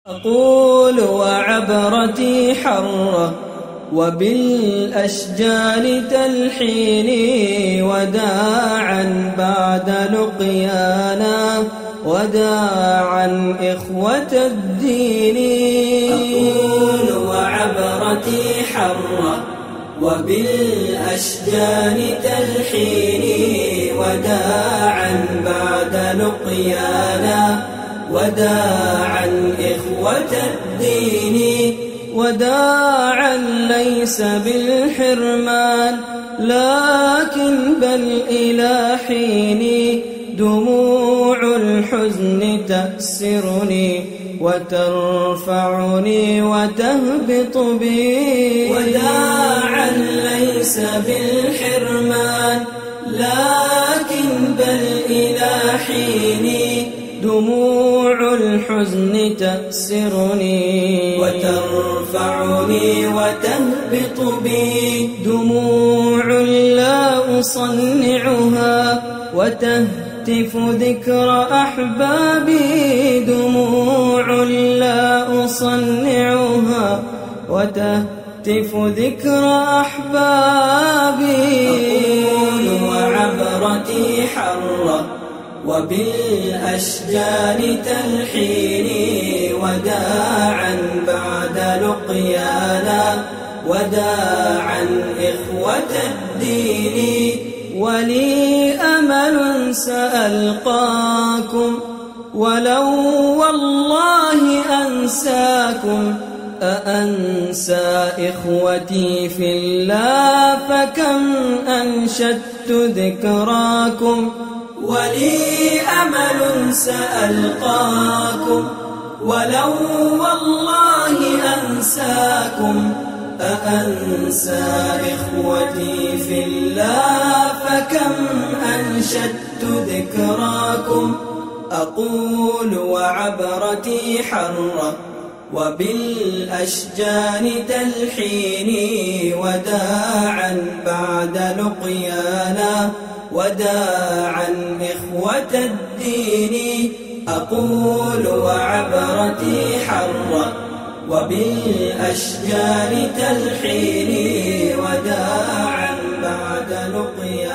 أقول وعبرتي حرة وبالأشجار تلحيني وداعا بعد لقيانا وداعا إخوة الدين. أقول وعبرتي حرة وبالأشجار تلحيني وداعا بعد لقيانا وداعا إخوة الدين. وداعا ليس بالحرمان لكن بل إلى حين دموع الحزن تأسرني وترفعني وتهبط بي. وداعا ليس بالحرمان لكن بل إلى حين دموع الحزن تأسرني وترفعني وتهبط بي. دموع لا أصنعها وتهتف ذكر أحبابي. دموع لا أصنعها وتهتف ذكر أحبابي. أقول وعبرتي حرة وبالأشجار تلحيني وداعا بعد لقيانا وداعا إخوة الدين. ولي أمل سألقاكم ولو والله أنساكم. أأنسى إخوتي في الله فكم أنشدت ذكراكم. ولي أمل سألقاكم ولو والله أنساكم. أأنسى إخوتي في الله فكم أنشدت ذكراكم. أقول وعبرتي حرة وبالأشجار تلحيني وداعا بعد لقيانا وداعا إخوة الدين. أقول وعبرتي حرة وبالأشجار تلحيني وداعا بعد لقيانا